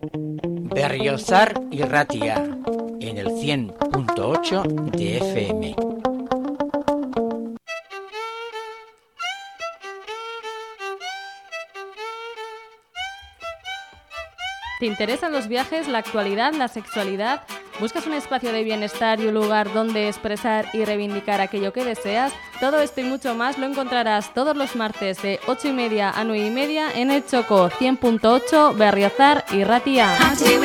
Berriozar y Ratia, en el 100.8 de FM. ¿Te interesan los viajes, la actualidad, la sexualidad? ¿Buscas un espacio de bienestar y un lugar donde expresar y reivindicar aquello que deseas? Todo esto y mucho más lo encontrarás todos los martes de 8:30 a 9:30 en el Choco 100.8 Berriozar y Ratia.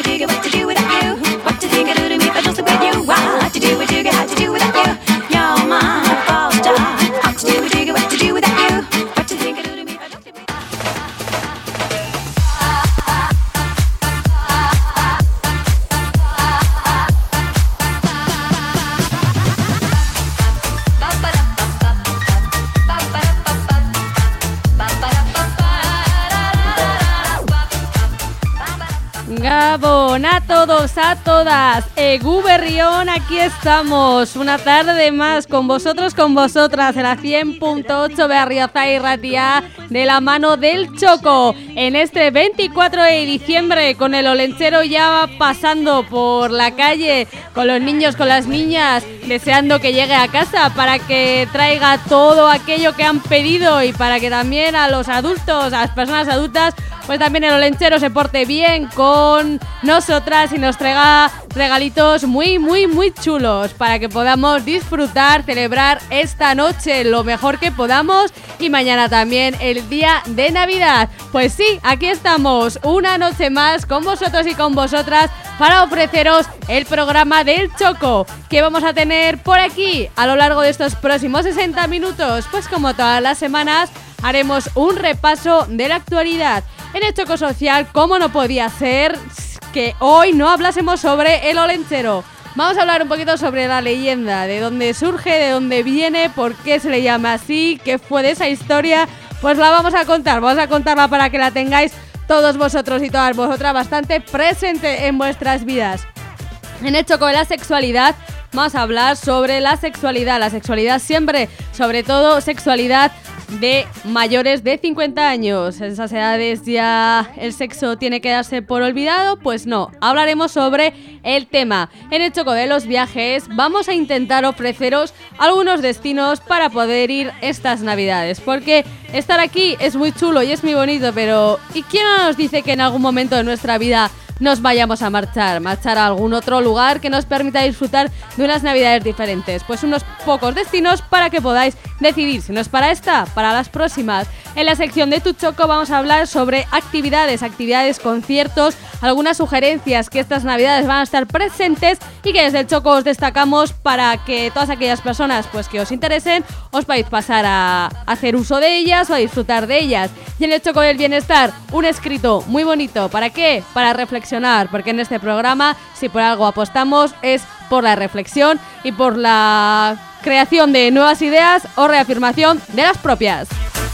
Gabón, a todos, a todas, Egu Berrión, aquí estamos, una tarde más con vosotros, con vosotras, en la 100.8 Berriozar y Ratia, de la mano del Choco, en este 24 de diciembre, con el olenchero ya pasando por la calle, con los niños, con las niñas, deseando que llegue a casa para que traiga todo aquello que han pedido y para que también a los adultos, a las personas adultas, pues también el olenchero se porte bien con nosotras y nos traiga regalitos muy, muy, muy chulos para que podamos disfrutar, celebrar esta noche lo mejor que podamos y mañana también el día de Navidad. Pues sí, aquí estamos una noche más con vosotros y con vosotras para ofreceros el programa del Choco que vamos a tener por aquí a lo largo de estos próximos 60 minutos. Pues como todas las semanas haremos un repaso de la actualidad. En el Choco Social, como no podía ser que hoy no hablásemos sobre el olenchero. Vamos a hablar un poquito sobre la leyenda, de dónde surge, de dónde viene, por qué se le llama así, qué fue de esa historia. Pues la vamos a contarla para que la tengáis todos vosotros y todas vosotras bastante presente en vuestras vidas. En el Choco de la sexualidad vamos a hablar sobre la sexualidad siempre, sobre todo sexualidad de mayores de 50 años. En esas edades ya el sexo tiene que darse por olvidado, pues no, hablaremos sobre el tema. En el Choco de los viajes vamos a intentar ofreceros algunos destinos para poder ir estas navidades, porque estar aquí es muy chulo y es muy bonito, pero ¿y quién nos dice que en algún momento de nuestra vida nos vayamos a marchar a algún otro lugar que nos permita disfrutar de unas navidades diferentes? Pues unos pocos destinos para que podáis decidir si no es para esta, para las próximas. En la sección de Tu Choco vamos a hablar sobre actividades, conciertos, algunas sugerencias que estas navidades van a estar presentes y que desde el Choco os destacamos para que todas aquellas personas pues que os interesen os podáis pasar a hacer uso de ellas o a disfrutar de ellas. Y en el Choco del Bienestar, un escrito muy bonito. ¿Para qué? Para reflexionar, porque en este programa, si por algo apostamos, es por la reflexión y por la creación de nuevas ideas o reafirmación de las propias.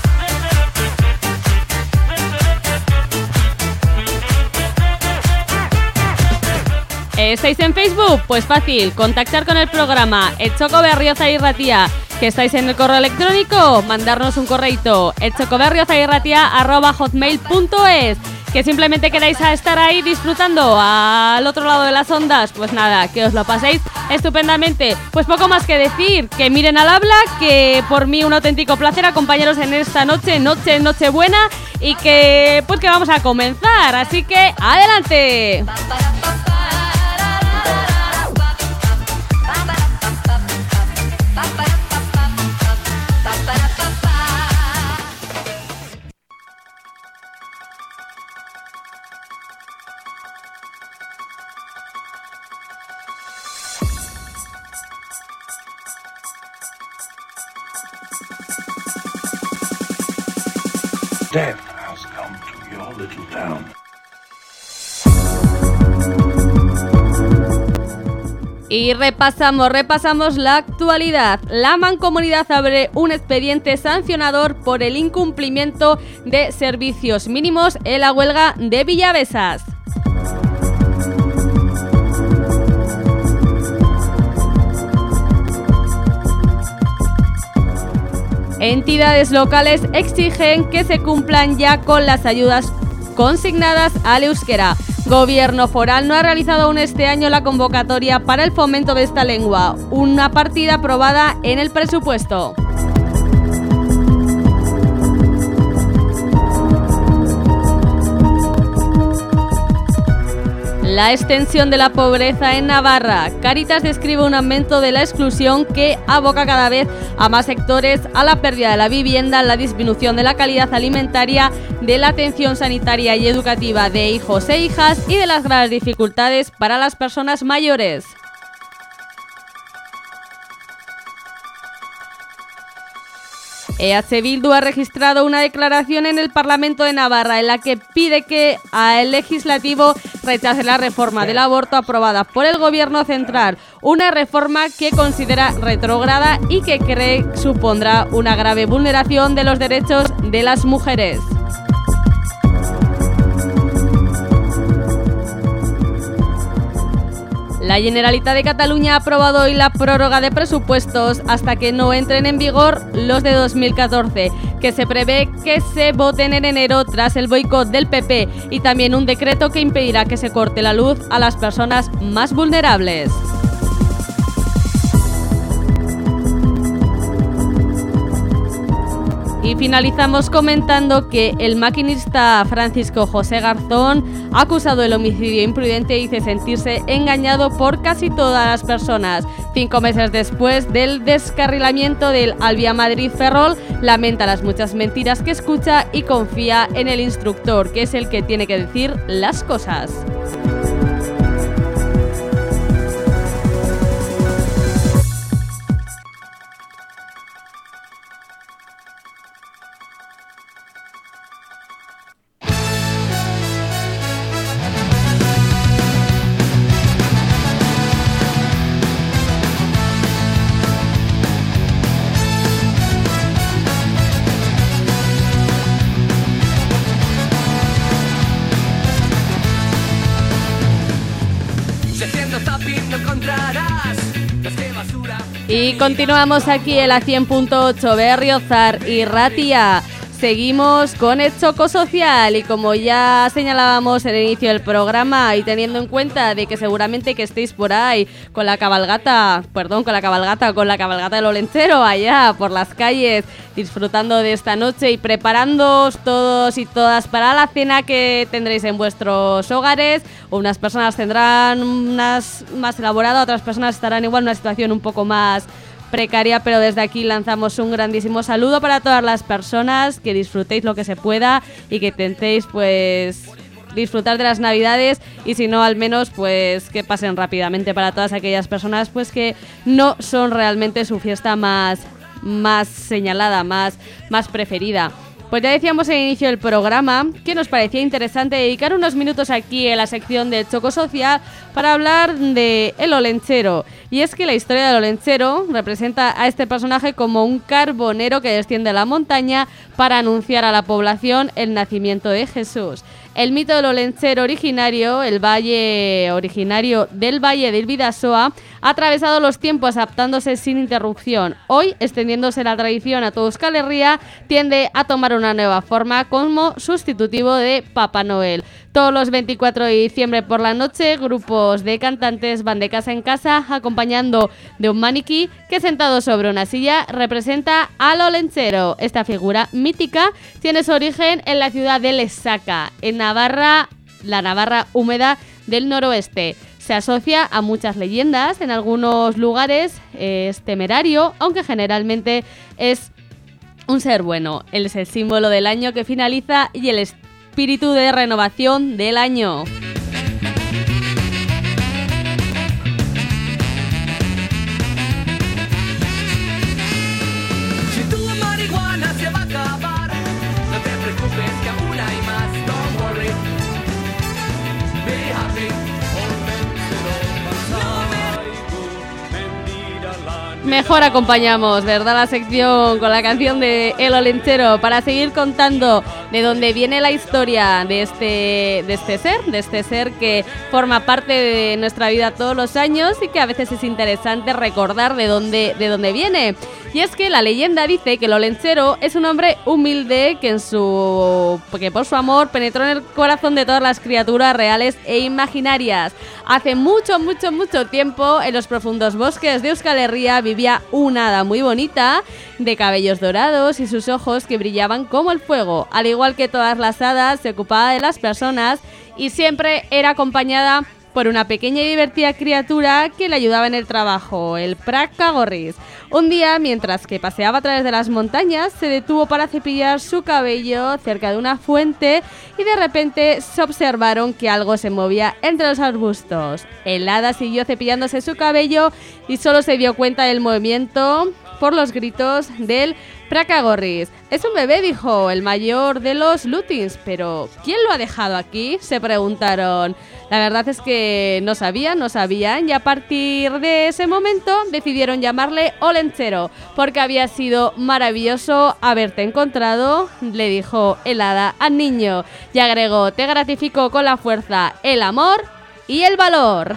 ¿Estáis en Facebook? Pues fácil, contactar con el programa El Choco Berriozar y Ratia. ¿Que estáis en el correo electrónico? Mandarnos un correito, elchocoberriozariratia@hotmail.es. ¿Que simplemente queráis estar ahí disfrutando al otro lado de las ondas? Pues nada, que os lo paséis estupendamente. Pues poco más que decir, que miren al habla, que por mí un auténtico placer acompañaros en esta noche buena y que pues que vamos a comenzar, así que ¡adelante! Death has come to your little town. Y repasamos la actualidad. La Mancomunidad abre un expediente sancionador por el incumplimiento de servicios mínimos en la huelga de Villavesas. Entidades locales exigen que se cumplan ya con las ayudas consignadas al euskera. Gobierno foral no ha realizado aún este año la convocatoria para el fomento de esta lengua, una partida aprobada en el presupuesto. La extensión de la pobreza en Navarra. Cáritas describe un aumento de la exclusión que aboca cada vez a más sectores a la pérdida de la vivienda, la disminución de la calidad alimentaria, de la atención sanitaria y educativa de hijos e hijas y de las graves dificultades para las personas mayores. EH Bildu ha registrado una declaración en el Parlamento de Navarra en la que pide que el Legislativo rechace la reforma del aborto aprobada por el Gobierno central, una reforma que considera retrógrada y que cree supondrá una grave vulneración de los derechos de las mujeres. La Generalitat de Cataluña ha aprobado hoy la prórroga de presupuestos hasta que no entren en vigor los de 2014, que se prevé que se voten en enero tras el boicot del PP, y también un decreto que impedirá que se corte la luz a las personas más vulnerables. Y finalizamos comentando que el maquinista Francisco José Garzón, acusado del homicidio imprudente, dice sentirse engañado por casi todas las personas. 5 meses después del descarrilamiento del Alvia Madrid-Ferrol, lamenta las muchas mentiras que escucha y confía en el instructor, que es el que tiene que decir las cosas. Y continuamos aquí en la 100.8 Berriozar y Ratia. Seguimos con el Choco Social y como ya señalábamos en el inicio del programa y teniendo en cuenta de que seguramente que estéis por ahí con la cabalgata del Olentzero allá por las calles disfrutando de esta noche y preparándoos todos y todas para la cena que tendréis en vuestros hogares. Unas personas tendrán unas más elaboradas, otras personas estarán igual en una situación un poco más precaria, pero desde aquí lanzamos un grandísimo saludo para todas las personas, que disfrutéis lo que se pueda y que intentéis pues disfrutar de las Navidades y si no al menos pues que pasen rápidamente para todas aquellas personas pues que no son realmente su fiesta más señalada, más preferida. Pues ya decíamos en el inicio del programa que nos parecía interesante dedicar unos minutos aquí en la sección de Choco Social para hablar de el Olentzero. Y es que la historia del Olentzero representa a este personaje como un carbonero que desciende a la montaña para anunciar a la población el nacimiento de Jesús. El mito del Olentzero originario del Valle del Bidasoa ha atravesado los tiempos adaptándose sin interrupción. Hoy, extendiéndose la tradición a toda Euskal Herria, tiende a tomar una nueva forma como sustitutivo de Papá Noel. Todos los 24 de diciembre por la noche, grupos de cantantes van de casa en casa acompañando de un maniquí que sentado sobre una silla representa al Olentzero. Esta figura mítica tiene su origen en la ciudad de Lesaca, en Navarra, la Navarra húmeda del noroeste. Se asocia a muchas leyendas, en algunos lugares es temerario, aunque generalmente es un ser bueno. Él es el símbolo del año que finaliza y el espíritu de renovación del año. Si tu marihuana se va a acabar, no te preocupes que aún hay más. Don't worry, be happy. Mejor acompañamos, ¿verdad? La sección con la canción de El Olentzero para seguir contando de dónde viene la historia de este ser que forma parte de nuestra vida todos los años y que a veces es interesante recordar de dónde viene. Y es que la leyenda dice que el olentzero es un hombre humilde que por su amor penetró en el corazón de todas las criaturas reales e imaginarias. Hace mucho tiempo, en los profundos bosques de Euskal Herria vivía una hada muy bonita, de cabellos dorados y sus ojos que brillaban como el fuego. Al igual que todas las hadas, se ocupaba de las personas y siempre era acompañada por una pequeña y divertida criatura que le ayudaba en el trabajo, el Prakagorris. Un día, mientras que paseaba a través de las montañas, se detuvo para cepillar su cabello cerca de una fuente y de repente se observaron que algo se movía entre los arbustos. El hada siguió cepillándose su cabello y solo se dio cuenta del movimiento por los gritos del Prakagorris. Es un bebé, dijo el mayor de los Lutins, pero ¿quién lo ha dejado aquí?, se preguntaron. La verdad es que no sabían y a partir de ese momento decidieron llamarle olentzero, porque había sido maravilloso haberte encontrado, le dijo el hada al niño, y agregó: te gratifico con la fuerza, el amor y el valor.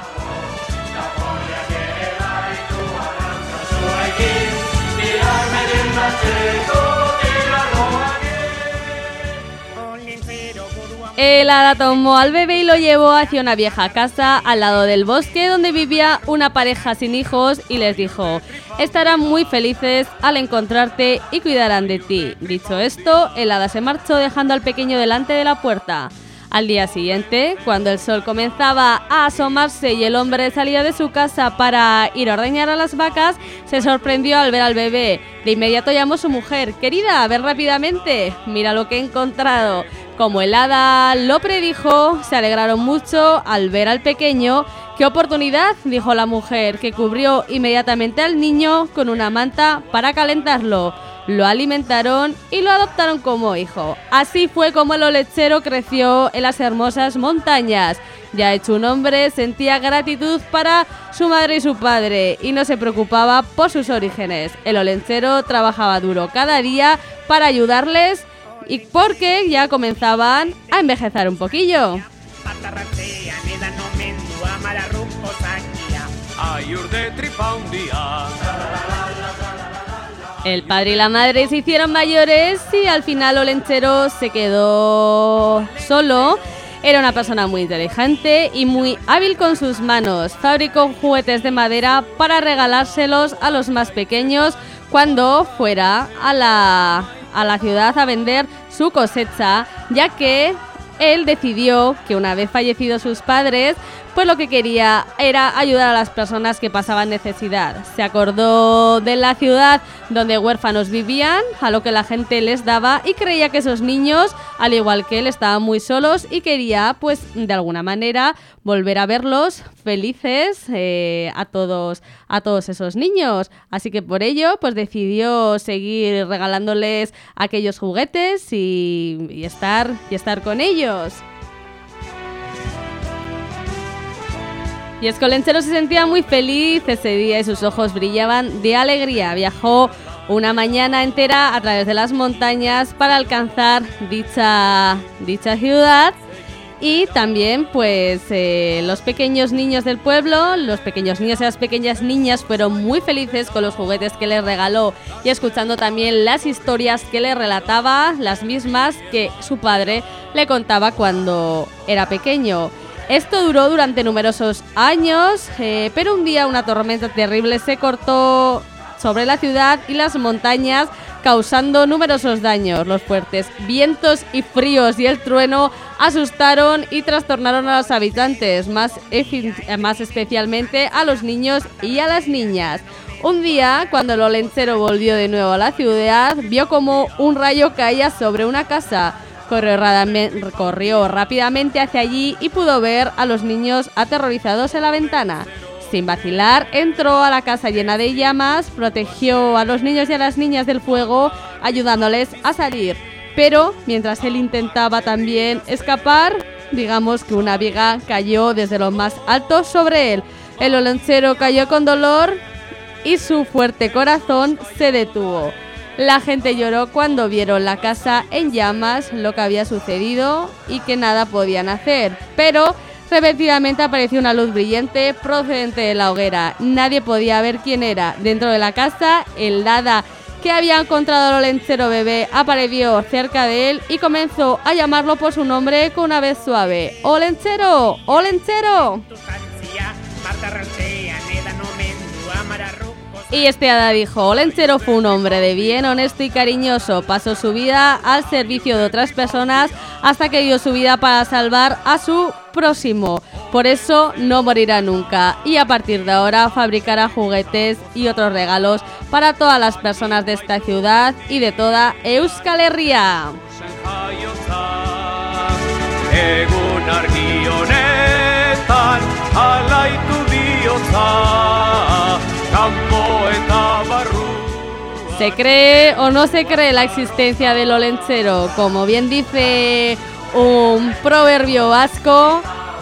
El hada tomó al bebé y lo llevó hacia una vieja casa al lado del bosque donde vivía una pareja sin hijos y les dijo: estarán muy felices al encontrarte y cuidarán de ti. Dicho esto, el hada se marchó dejando al pequeño delante de la puerta. Al día siguiente, cuando el sol comenzaba a asomarse y el hombre salía de su casa para ir a ordeñar a las vacas, se sorprendió al ver al bebé. De inmediato llamó a su mujer: querida, ven rápidamente, mira lo que he encontrado. Como el hada lo predijo, se alegraron mucho al ver al pequeño. ¡Qué oportunidad!, dijo la mujer, que cubrió inmediatamente al niño con una manta para calentarlo. Lo alimentaron y lo adoptaron como hijo. Así fue como el olentzero creció en las hermosas montañas. Ya hecho un hombre, sentía gratitud para su madre y su padre y no se preocupaba por sus orígenes. El olentzero trabajaba duro cada día para ayudarles y porque ya comenzaban a envejecer un poquillo. El padre y la madre se hicieron mayores y al final olentzero se quedó solo. Era una persona muy inteligente y muy hábil con sus manos. Fabricó juguetes de madera para regalárselos a los más pequeños cuando fuera a la ciudad a vender su cosecha, ya que él decidió que una vez fallecidos sus padres, pues lo que quería era ayudar a las personas que pasaban necesidad. Se acordó de la ciudad donde huérfanos vivían, a lo que la gente les daba, y creía que esos niños, al igual que él, estaban muy solos y quería, pues, de alguna manera volver a verlos felices a todos esos niños. Así que por ello, pues decidió seguir regalándoles aquellos juguetes y estar con ellos. Y es que olentzero se sentía muy feliz ese día y sus ojos brillaban de alegría. Viajó una mañana entera a través de las montañas para alcanzar dicha ciudad. Y también, pues, los pequeños niños del pueblo, los pequeños niños y las pequeñas niñas fueron muy felices con los juguetes que les regaló y escuchando también las historias que le relataba, las mismas que su padre le contaba cuando era pequeño. Esto duró durante numerosos años, pero un día una tormenta terrible se cortó sobre la ciudad y las montañas, causando numerosos daños. Los fuertes vientos y fríos y el trueno asustaron y trastornaron a los habitantes, más especialmente a los niños y a las niñas. Un día, cuando el olentzero volvió de nuevo a la ciudad, vio como un rayo caía sobre una casa. Corrió rápidamente hacia allí y pudo ver a los niños aterrorizados en la ventana. Sin vacilar, entró a la casa llena de llamas, protegió a los niños y a las niñas del fuego, ayudándoles a salir. Pero, mientras él intentaba también escapar, digamos que una viga cayó desde lo más alto sobre él. El olentzero cayó con dolor y su fuerte corazón se detuvo. La gente lloró cuando vieron la casa en llamas, lo que había sucedido y que nada podían hacer. Pero Repentinamente apareció una luz brillante procedente de la hoguera. Nadie podía ver quién era. Dentro de la casa, el hada que había encontrado al Olentzero bebé apareció cerca de él y comenzó a llamarlo por su nombre con una voz suave. ¡Olentzero! ¡Olentzero! Y este hada dijo: Olentzero fue un hombre de bien, honesto y cariñoso. Pasó su vida al servicio de otras personas hasta que dio su vida para salvar a su próximo. Por eso no morirá nunca. Y a partir de ahora fabricará juguetes y otros regalos para todas las personas de esta ciudad y de toda Euskal Herria. ¿Se cree o no se cree la existencia del Olentzero? Como bien dice un proverbio vasco,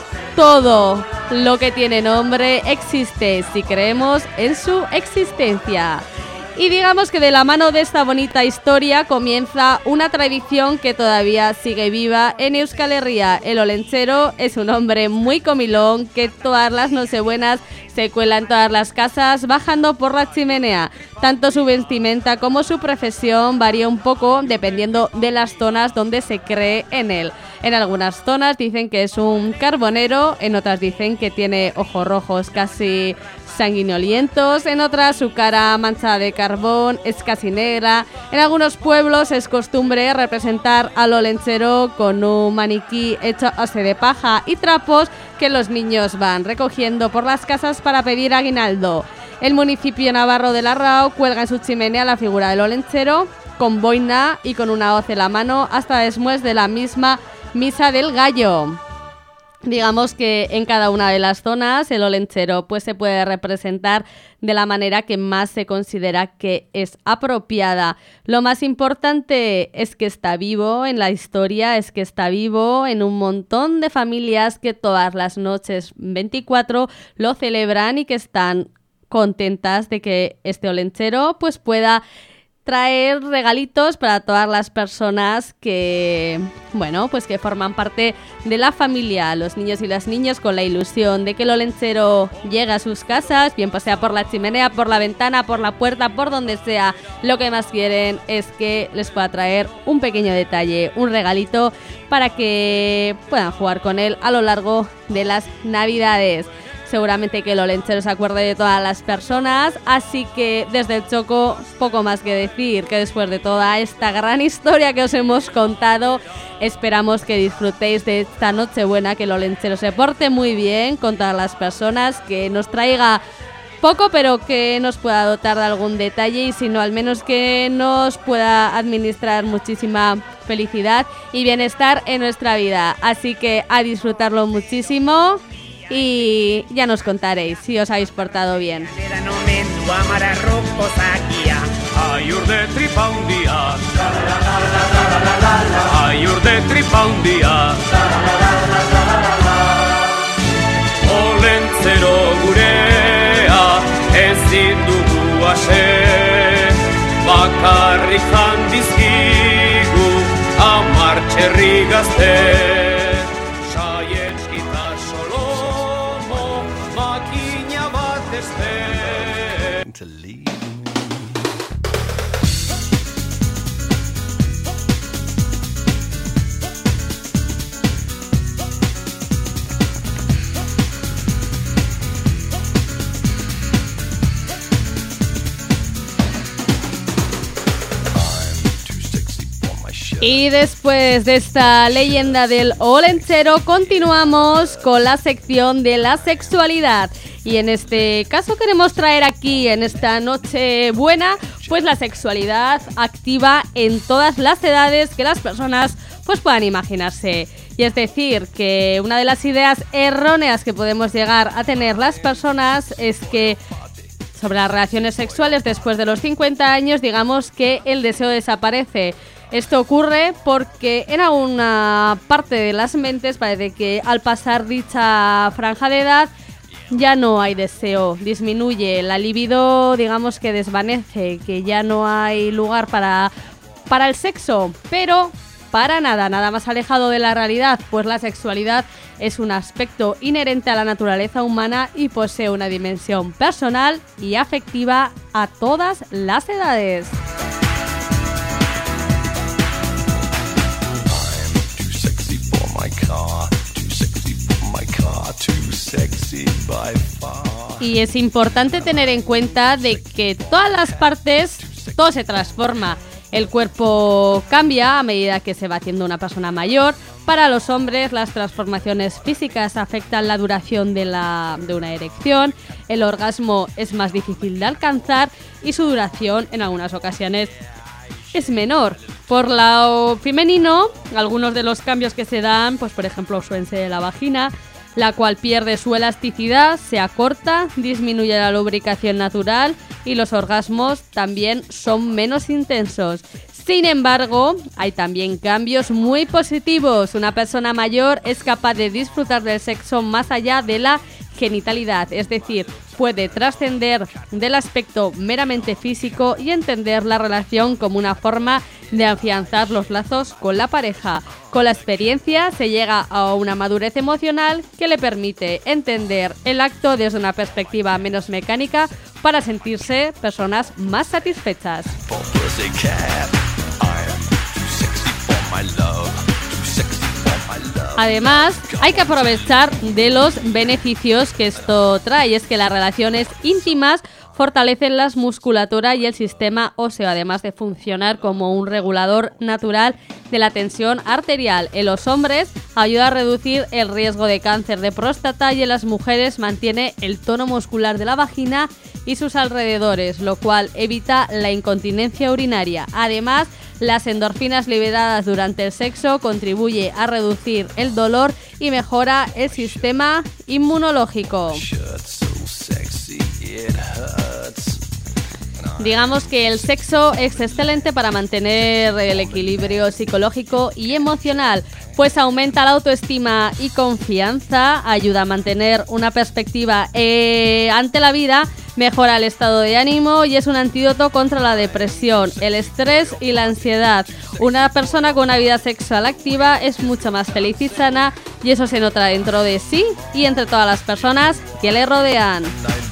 todo lo que tiene nombre existe si creemos en su existencia. Y digamos que de la mano de esta bonita historia comienza una tradición que todavía sigue viva en Euskal Herria. El Olentzero es un hombre muy comilón que todas las nochebuenas se cuela en todas las casas bajando por la chimenea. Tanto su vestimenta como su profesión varía un poco dependiendo de las zonas donde se cree en él. En algunas zonas dicen que es un carbonero, en otras dicen que tiene ojos rojos casi sanguinolientos, en otras su cara manchada de carbón es casi negra. En algunos pueblos es costumbre representar al Olentzero con un maniquí hecho de paja y trapos que los niños van recogiendo por las casas para pedir aguinaldo. El municipio navarro de Larrao cuelga en su chimenea la figura del Olentzero con boina y con una hoz en la mano hasta después de la misma Misa del Gallo. Digamos que en cada una de las zonas el Olentzero pues se puede representar de la manera que más se considera que es apropiada. Lo más importante es que está vivo en la historia, es que está vivo en un montón de familias que todas las noches 24 lo celebran y que están contentas de que este Olentzero pues pueda traer regalitos para todas las personas que, bueno, pues que forman parte de la familia, los niños y las niñas, con la ilusión de que el Olentzero llegue a sus casas, bien pues sea por la chimenea, por la ventana, por la puerta, por donde sea. Lo que más quieren es que les pueda traer un pequeño detalle, un regalito para que puedan jugar con él a lo largo de las Navidades. Seguramente que el Olentzero se acuerde de todas las personas, así que desde el Choco poco más que decir, que después de toda esta gran historia que os hemos contado, esperamos que disfrutéis de esta Nochebuena, que el Olentzero se porte muy bien con todas las personas, que nos traiga poco pero que nos pueda dotar de algún detalle y si no al menos que nos pueda administrar muchísima felicidad y bienestar en nuestra vida. Así que a disfrutarlo muchísimo. Y ya nos contaréis si os habéis portado bien. Olentzero gurea ezin dugu ase, bakarrik handizkigu 10 txerri gazte. To leave me. Y después de esta leyenda del Olentzero, continuamos con la sección de la sexualidad. Y en este caso queremos traer aquí, en esta Nochebuena, pues la sexualidad activa en todas las edades que las personas pues puedan imaginarse. Y es decir, que una de las ideas erróneas que podemos llegar a tener las personas es que sobre las relaciones sexuales después de los 50 años, digamos que el deseo desaparece. Esto ocurre porque en alguna parte de las mentes parece que al pasar dicha franja de edad ya no hay deseo, disminuye, la libido digamos que desvanece, que ya no hay lugar para el sexo, pero para nada más alejado de la realidad, pues la sexualidad es un aspecto inherente a la naturaleza humana y posee una dimensión personal y afectiva a todas las edades. Y es importante tener en cuenta de que todas las partes, todo se transforma. El cuerpo cambia a medida que se va haciendo una persona mayor. Para los hombres, las transformaciones físicas afectan la duración de una erección. El orgasmo es más difícil de alcanzar y su duración en algunas ocasiones es menor. Por lado femenino, algunos de los cambios que se dan, pues por ejemplo, suelen ser la vagina, la cual pierde su elasticidad, se acorta, disminuye la lubricación natural y los orgasmos también son menos intensos. Sin embargo, hay también cambios muy positivos. Una persona mayor es capaz de disfrutar del sexo más allá de la genitalidad, es decir, puede trascender del aspecto meramente físico y entender la relación como una forma de afianzar los lazos con la pareja. Con la experiencia se llega a una madurez emocional que le permite entender el acto desde una perspectiva menos mecánica para sentirse personas más satisfechas. Además, hay que aprovechar de los beneficios que esto trae, y es que las relaciones íntimas fortalecen la musculatura y el sistema óseo, además de funcionar como un regulador natural de la tensión arterial. En los hombres ayuda a reducir el riesgo de cáncer de próstata y en las mujeres mantiene el tono muscular de la vagina y sus alrededores, lo cual evita la incontinencia urinaria. Además, las endorfinas liberadas durante el sexo contribuye a reducir el dolor y mejora el sistema inmunológico. Digamos que el sexo es excelente para mantener el equilibrio psicológico y emocional, pues aumenta la autoestima y confianza, ayuda a mantener una perspectiva ante la vida, mejora el estado de ánimo y es un antídoto contra la depresión, el estrés y la ansiedad. Una persona con una vida sexual activa es mucho más feliz y sana, y eso se nota dentro de sí y entre todas las personas que le rodean.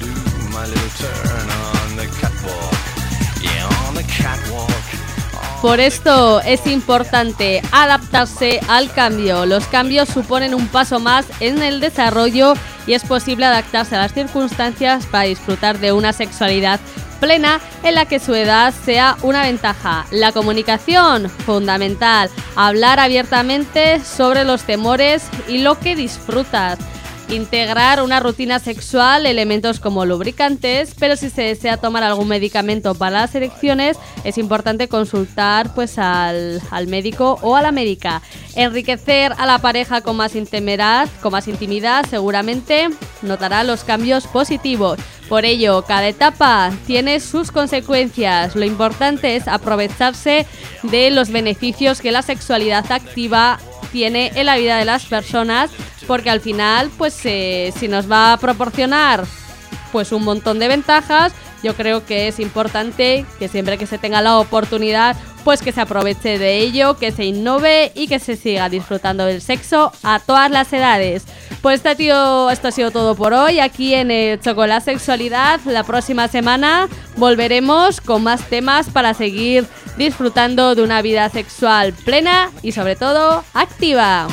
Por esto es importante adaptarse al cambio. Los cambios suponen un paso más en el desarrollo y es posible adaptarse a las circunstancias para disfrutar de una sexualidad plena en la que su edad sea una ventaja. La comunicación, fundamental. Hablar abiertamente sobre los temores y lo que disfrutas. Integrar una rutina sexual, elementos como lubricantes, pero si se desea tomar algún medicamento para las erecciones, es importante consultar pues al médico o a la médica. Enriquecer a la pareja con más intimidad, seguramente notará los cambios positivos. Por ello, cada etapa tiene sus consecuencias. Lo importante es aprovecharse de los beneficios que la sexualidad activa tiene en la vida de las personas, porque al final pues si nos va a proporcionar pues un montón de ventajas, yo creo que es importante que siempre que se tenga la oportunidad pues que se aproveche de ello, que se innove y que se siga disfrutando del sexo a todas las edades. Pues esto ha sido todo por hoy aquí en el Chocolate Sexualidad. La próxima semana volveremos con más temas para seguir disfrutando de una vida sexual plena y sobre todo activa.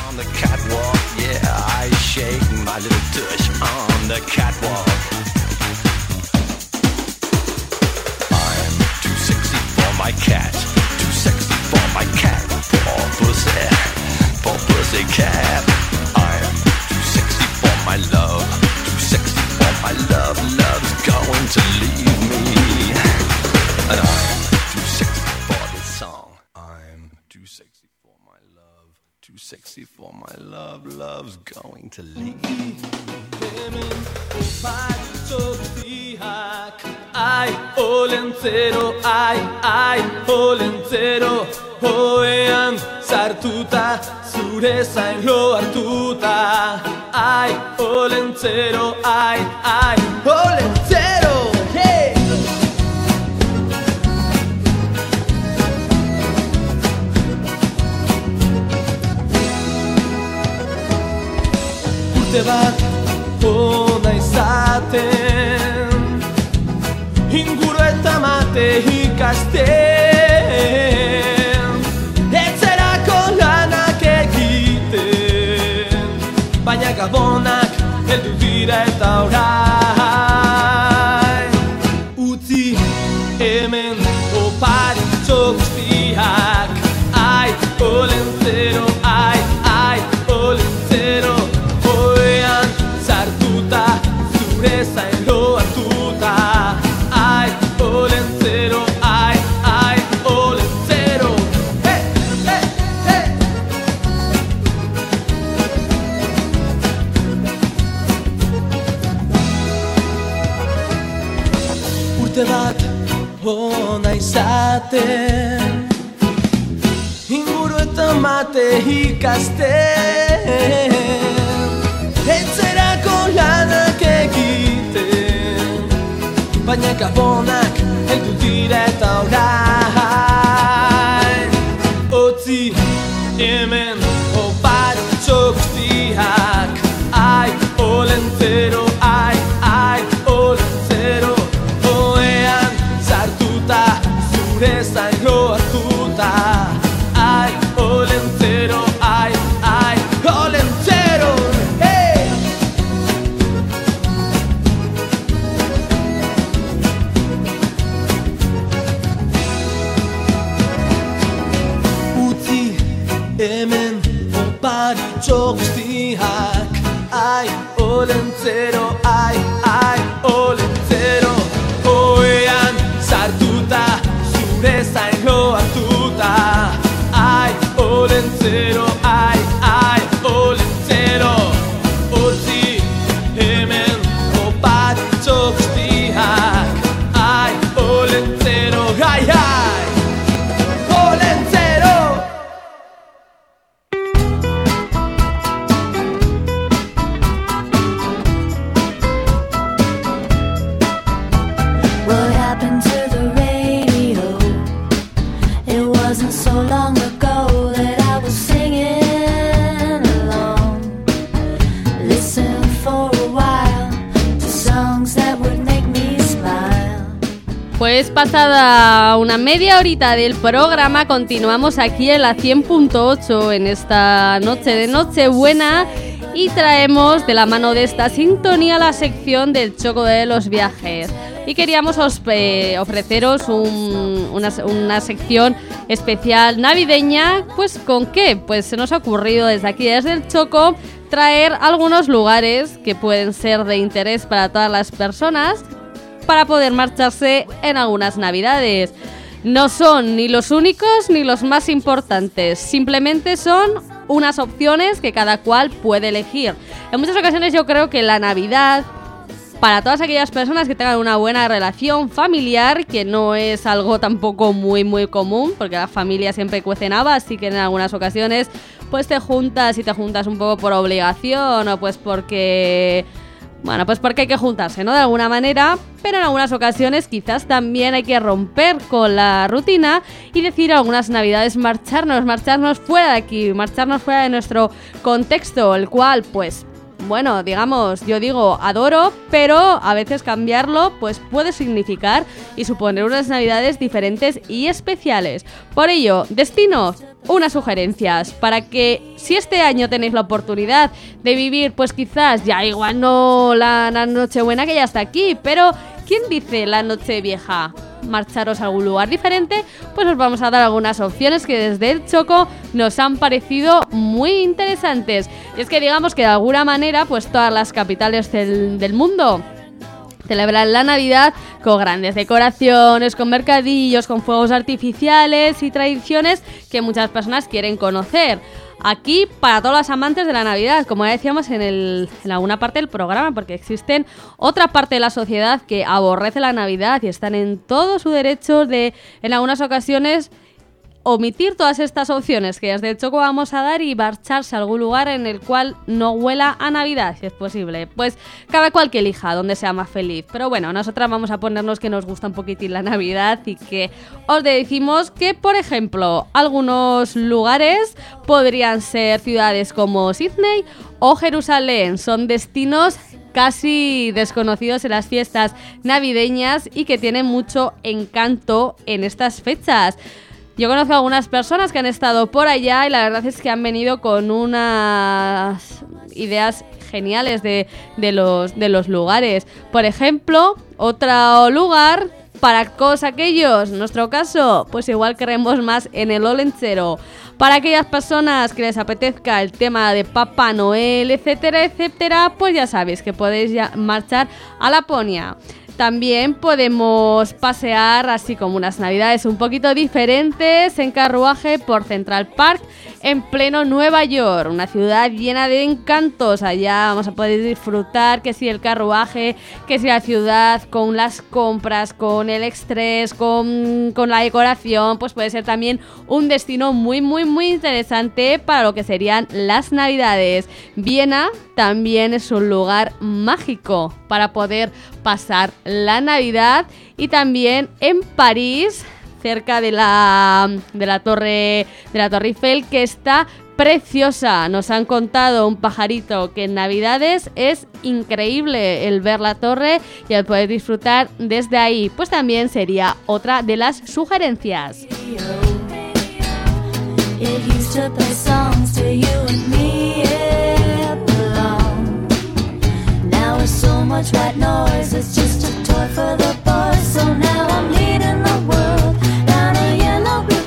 My cat, poor pussy cat. I'm too sexy for my love, too sexy for my love. Love's going to leave me, and I'm too sexy for this song. I'm too sexy for my love, too sexy for my love. Love's going to leave me. Ai, olentzero, ai, olentzero, hoean sartuta, zure zain lo hartuta. Ai, olentzero, ai, olentzero, hey! ikasten Etzerako lanak egiten Baina gabonak heldu dira eta orain Utzi hemen oparitxo guztiak Ai, olentzero, ai, olentzero Oean sartuta, zure zailo hartuta Ai, olentzero, ai, olentzero Hey, hey, hey Urte bat hona izaten Inguru eta mate ikasten Etzerako lanak egiten Baina gabonak heldu dira eta orain Otzi hemen oparitxo guztiak Ai, olentzero, ai, olentzero Oean sartuta, zure zailo hartuta Ai, olentzero, ai, olentzero Hey! Utzi hemen oparitxo guztiak Ai, olentzero, ai, olentzero Oean sartuta, zure zailo hartuta Ai, olentzero, ai, olentzero Utzi hemen oparitxo guztiak Ai, olentzero, ai, olentzero What happened to the radio? It wasn't so long ago that I was singing along. Listen for a while to songs that would make me smile. Pues pasada una media horita del programa, continuamos aquí en la 100.8 en esta noche de Nochebuena y traemos de la mano de esta sintonía la sección del Choco de los Viajes. Y queríamos ofreceros una sección especial navideña. Pues ¿con qué? Pues se nos ha ocurrido desde aquí, desde el Choco, traer algunos lugares que pueden ser de interés para todas las personas para poder marcharse en algunas navidades. No son ni los únicos ni los más importantes, simplemente son unas opciones que cada cual puede elegir. En muchas ocasiones yo creo que la Navidad, para todas aquellas personas que tengan una buena relación familiar, que no es algo tampoco muy común, porque la familia siempre cuece en habas, así que en algunas ocasiones pues te juntas un poco por obligación o pues porque... Bueno, pues porque hay que juntarse, ¿no? De alguna manera, pero en algunas ocasiones quizás también hay que romper con la rutina y decir algunas navidades marcharnos fuera de aquí, marcharnos fuera de nuestro contexto, el cual, pues, bueno, digamos, yo digo adoro, pero a veces cambiarlo pues puede significar y suponer unas navidades diferentes y especiales. Por ello, destinos, unas sugerencias para que si este año tenéis la oportunidad de vivir, pues quizás ya igual no la Nochebuena que ya está aquí, pero ¿quién dice la Nochevieja? Marcharos a algún lugar diferente, pues os vamos a dar algunas opciones que desde el Choco nos han parecido muy interesantes. Y es que digamos que de alguna manera pues todas las capitales del mundo celebran la Navidad con grandes decoraciones, con mercadillos, con fuegos artificiales y tradiciones que muchas personas quieren conocer. Aquí, para todos los amantes de la Navidad, como ya decíamos en alguna parte del programa, porque existen otra parte de la sociedad que aborrece la Navidad y están en todo su derecho de, en algunas ocasiones, omitir todas estas opciones que desde el Choco vamos a dar y marcharse a algún lugar en el cual no huela a Navidad, si es posible. Pues cada cual que elija donde sea más feliz. Pero bueno, nosotras vamos a ponernos que nos gusta un poquitín la Navidad y que os decimos que, por ejemplo, algunos lugares podrían ser ciudades como Sydney o Jerusalén. Son destinos casi desconocidos en las fiestas navideñas y que tienen mucho encanto en estas fechas. Yo conozco a algunas personas que han estado por allá y la verdad es que han venido con unas ideas geniales de los lugares. Por ejemplo, otro lugar para todos aquellos, en nuestro caso, pues igual creemos más en el Olentzero. Para aquellas personas que les apetezca el tema de Papá Noel, etcétera, etcétera, pues ya sabéis que podéis ya marchar a Laponia. También podemos pasear así como unas navidades un poquito diferentes en carruaje por Central Park en pleno Nueva York, una ciudad llena de encantos. Allá vamos a poder disfrutar que si el carruaje, que si la ciudad con las compras, con el estrés, con la decoración, pues puede ser también un destino muy muy muy interesante para lo que serían las navidades. Viena también es un lugar mágico para poder pasar la Navidad, y también en París, cerca de la Torre Eiffel, que está preciosa. Nos han contado un pajarito que en Navidades es increíble el ver la torre y el poder disfrutar desde ahí. Pues también sería otra de las sugerencias. So much white noise, it's just a toy for the boys. So now I'm leading the world down a yellow brick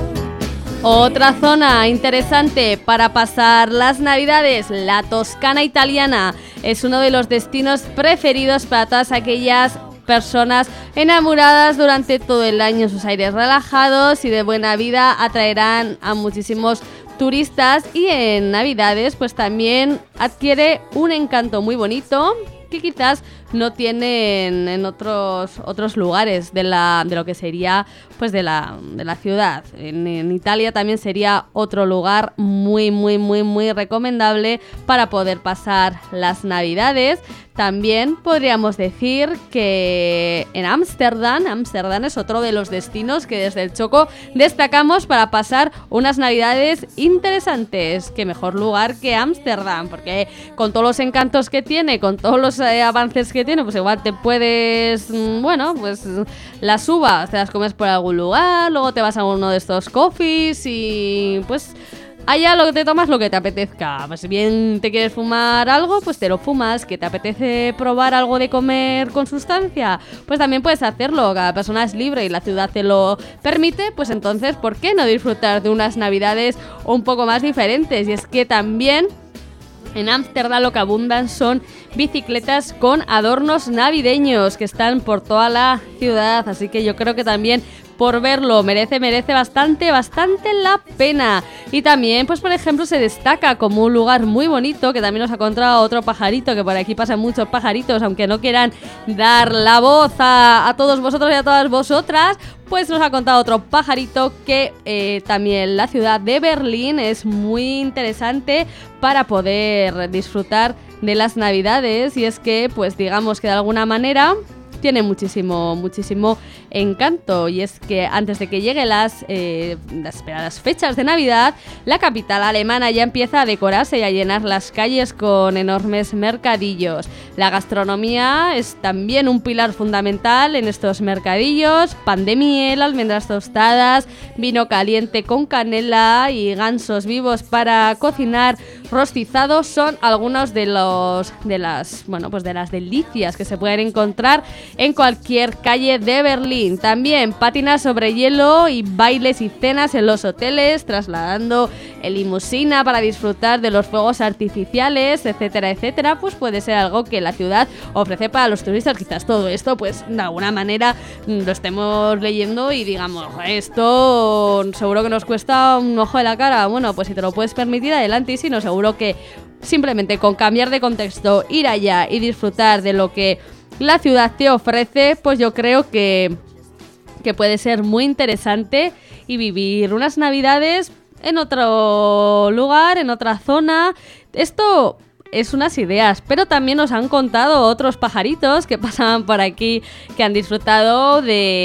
road. Otra zona interesante para pasar las Navidades, la Toscana italiana. Es uno de los destinos preferidos para todas aquellas personas enamoradas durante todo el año. Sus aires relajados y de buena vida atraerán a muchísimos turistas, y en Navidades pues también adquiere un encanto muy bonito que quizás no tienen en otros lugares de lo que sería pues de la ciudad. En Italia también sería otro lugar muy muy muy muy recomendable para poder pasar las Navidades. También podríamos decir que en Ámsterdam es otro de los destinos que desde el Choco destacamos para pasar unas Navidades interesantes. Qué mejor lugar que Ámsterdam, porque con todos los encantos que tiene, con todos los avances que tiene, pues igual te puedes, pues las uvas te las comes por algún lugar, luego te vas a uno de estos coffees y pues allá lo que te tomas lo que te apetezca. Pues si bien te quieres fumar algo, pues te lo fumas. Que te apetece probar algo de comer con sustancia, pues también puedes hacerlo. Cada persona es libre y la ciudad te lo permite. Pues entonces, ¿por qué no disfrutar de unas Navidades un poco más diferentes? Y es que también en Ámsterdam lo que abundan son bicicletas con adornos navideños que están por toda la ciudad. Así que yo creo que también por verlo merece bastante la pena. Y también, pues por ejemplo, se destaca como un lugar muy bonito, que también nos ha encontrado otro pajarito, que por aquí pasan muchos pajaritos, aunque no quieran dar la voz a todos vosotros y a todas vosotras, pues nos ha contado otro pajarito que también la ciudad de Berlín es muy interesante para poder disfrutar de las Navidades. Y es que, pues digamos que de alguna manera tiene muchísimo encanto, y es que antes de que lleguen las esperadas fechas de Navidad, la capital alemana ya empieza a decorarse y a llenar las calles con enormes mercadillos. La gastronomía es también un pilar fundamental en estos mercadillos: pan de miel, almendras tostadas, vino caliente con canela y gansos vivos para cocinar rostizados son algunos de las delicias que se pueden encontrar en cualquier calle de Berlín. También patinas sobre hielo y bailes y cenas en los hoteles, trasladando en limusina para disfrutar de los fuegos artificiales, etcétera, etcétera. Pues puede ser algo que la ciudad ofrece para los turistas. Quizás todo esto, pues de alguna manera lo estemos leyendo y digamos, esto seguro que nos cuesta un ojo de la cara. Bueno, pues si te lo puedes permitir, adelante, y si no, seguro que simplemente con cambiar de contexto, ir allá y disfrutar de lo que la ciudad te ofrece, pues yo creo que puede ser muy interesante y vivir unas Navidades en otro lugar, en otra zona. Esto es unas ideas, pero también nos han contado otros pajaritos que pasaban por aquí, que han disfrutado de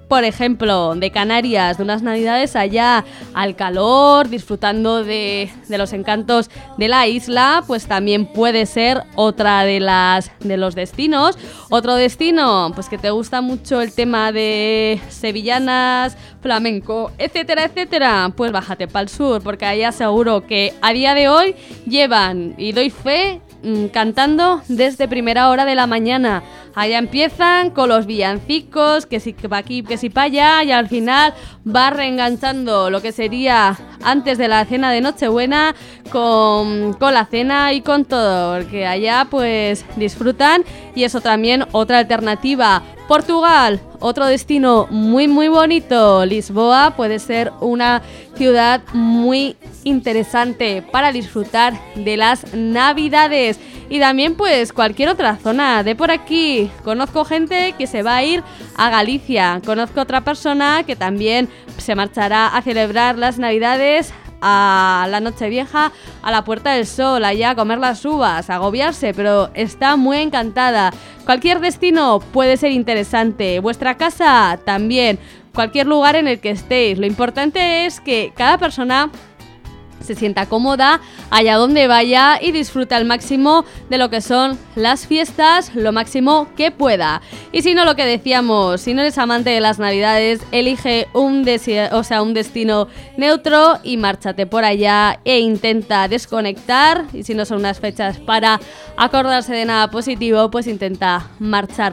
por ejemplo, de Canarias, de unas navidades allá al calor, disfrutando de los encantos de la isla, pues también puede ser otra de los destinos. Otro destino, pues que te gusta mucho el tema de sevillanas, flamenco, etcétera, etcétera, pues bájate para el sur, porque allá seguro que a día de hoy llevan, y doy fe, cantando desde primera hora de la mañana. Allá empiezan con los villancicos, que si pa' aquí, que si pa' allá, y al final va reenganchando lo que sería antes de la cena de Nochebuena con la cena y con todo, porque allá pues disfrutan, y eso también otra alternativa. Portugal, otro destino muy muy bonito. Lisboa puede ser una ciudad muy interesante para disfrutar de las navidades. Y también pues cualquier otra zona de por aquí. Conozco gente que se va a ir a Galicia. Conozco otra persona que también se marchará a celebrar las navidades a la Nochevieja a la Puerta del Sol, allá a comer las uvas, a agobiarse, pero está muy encantada. Cualquier destino puede ser interesante, vuestra casa también, cualquier lugar en el que estéis. Lo importante es que cada persona se sienta cómoda allá donde vaya y disfrute al máximo de lo que son las fiestas, lo máximo que pueda. Y si no, lo que decíamos, si no eres amante de las navidades, elige un destino neutro y márchate por allá e intenta desconectar. Y si no son unas fechas para acordarse de nada positivo, pues intenta marchar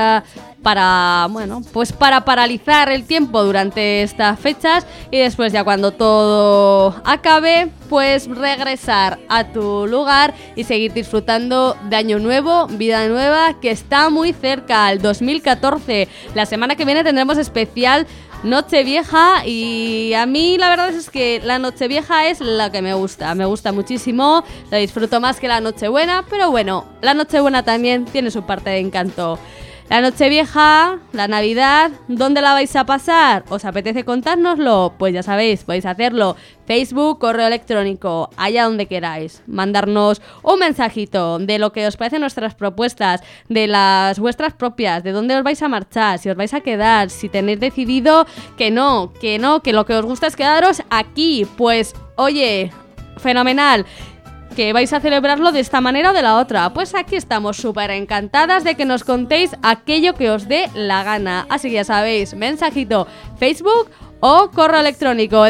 para paralizar el tiempo durante estas fechas, y después ya cuando todo acabe, pues regresar a tu lugar y seguir disfrutando de Año Nuevo, vida nueva, que está muy cerca, el 2014. La semana que viene tendremos especial Nochevieja, y a mí la verdad es que la Nochevieja es la que me gusta muchísimo, la disfruto más que la Nochebuena, pero bueno, la Nochebuena también tiene su parte de encanto. La Nochevieja, la Navidad, ¿dónde la vais a pasar? ¿Os apetece contárnoslo? Pues ya sabéis, podéis hacerlo. Facebook, correo electrónico, allá donde queráis. Mandarnos un mensajito de lo que os parecen nuestras propuestas, de las vuestras propias, de dónde os vais a marchar, si os vais a quedar, si tenéis decidido que lo que os gusta es quedaros aquí. Pues, oye, fenomenal. ¿Que vais a celebrarlo de esta manera o de la otra? Pues aquí estamos súper encantadas de que nos contéis aquello que os dé la gana. Así que ya sabéis, mensajito, Facebook o correo electrónico,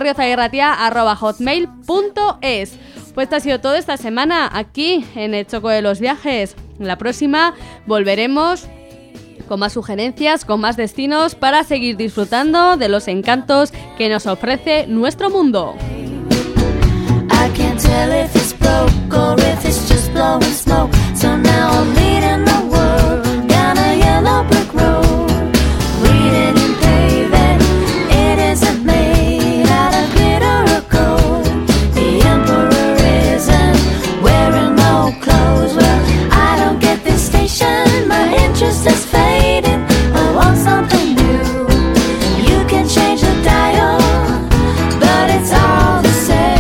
chocoberriozairratia@hotmail.es. Pues esto ha sido todo esta semana aquí en el Choco de los Viajes. La próxima volveremos con más sugerencias, con más destinos para seguir disfrutando de los encantos que nos ofrece nuestro mundo. I can't tell if it's broke or if it's just blowing smoke. So now I'm leading the world down a yellow brick road. Reading and paving, it isn't made out of glitter or gold. The emperor isn't wearing no clothes. Well, I don't get this station, my interest is fading. I want something new. You can change the dial, but it's all the same.